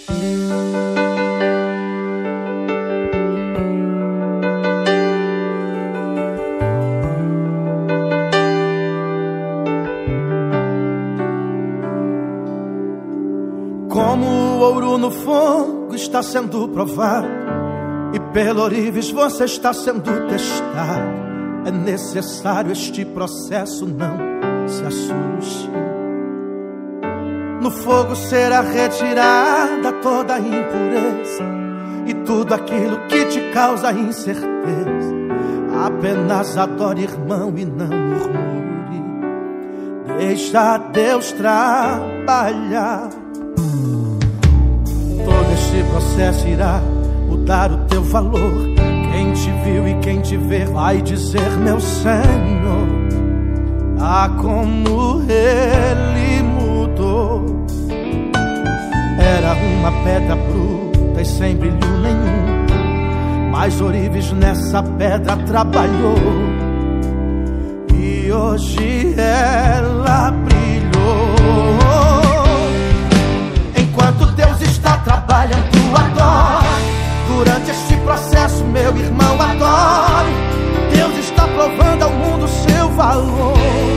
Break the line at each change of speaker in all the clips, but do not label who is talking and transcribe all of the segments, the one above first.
Como o ouro no fogo está sendo provado, e pelo ourives você está sendo testado. É necessário este processo, não se assuste. No fogo será retirada toda a impureza e tudo aquilo que te causa incerteza. Apenas adore, irmão, e não murmure. Deixa Deus trabalhar. Todo este processo irá mudar o teu valor. Quem te viu e quem te vê vai dizer: meu Senhor, ah, como Ele mudou. Era uma pedra bruta e sem brilho nenhum, mas ourives nessa pedra trabalhou, e hoje ela brilhou. Enquanto Deus está trabalhando, adore. Durante este processo, meu irmão, adore. Deus está provando ao mundo seu valor.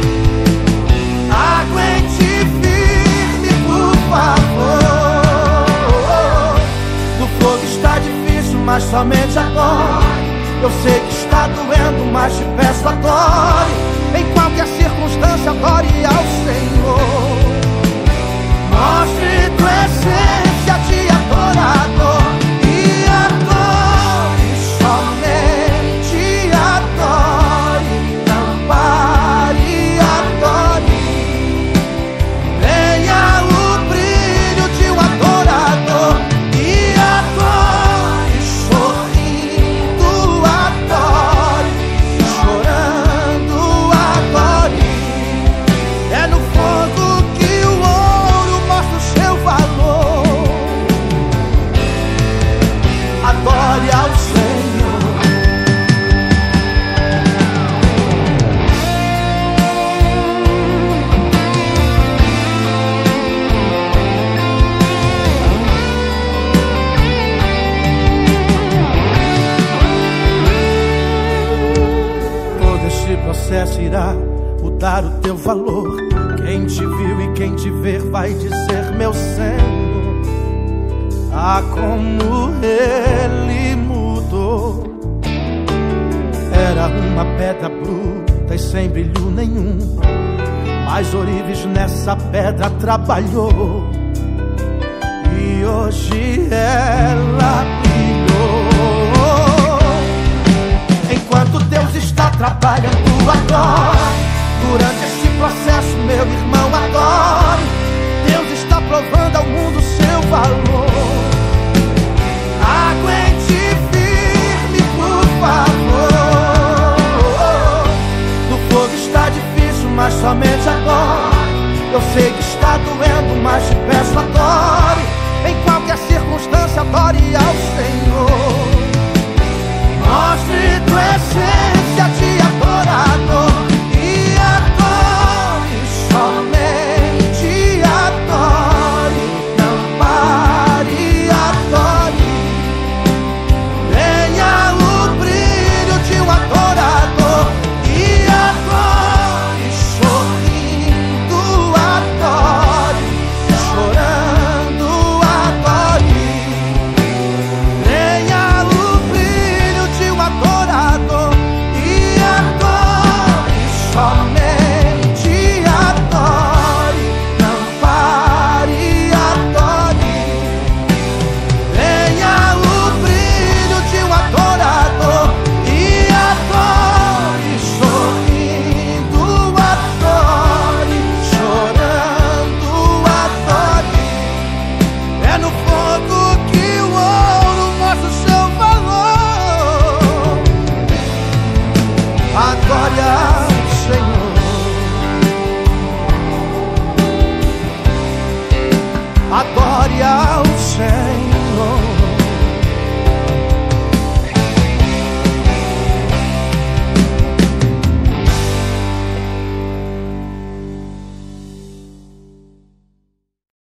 Aguente firme, por favor. No fogo está difícil, mas somente adore. Eu sei que está doendo, mas te peço, adore. Em qualquer circunstância, adore ao Senhor. Mostre tua essência de adorador. Irá mudar o teu valor. Quem te viu e quem te ver vai dizer: meu Senhor, ah, como Ele mudou. Era uma pedra bruta e sem brilho nenhum, mas ourives nessa pedra trabalhou, e hoje ela brilhou. Enquanto Deus está trabalhando, adore. Durante este processo, meu irmão, adore. Deus está provando ao mundo seu valor. Aguente firme, por favor. No fogo está difícil, mas somente adore. Eu sei que está doendo, mas te peço, adore. Em qualquer circunstância, adore ao Senhor. Mostre tua essência de adorador. E adore, somente adore. Não pare, adore. Venha o brilho de um adorador. E adore, sorrindo, adore. Chorando, adore. Venha o brilho de um adorador. E adore, somente adore. Não pare, adore. Venha o brilho de um adorador. E adore, sorrindo, adore. Chorando, adore. É no fogo que o ouro mostra o seu valor. Adore ao Senhor. Adore ao Senhor.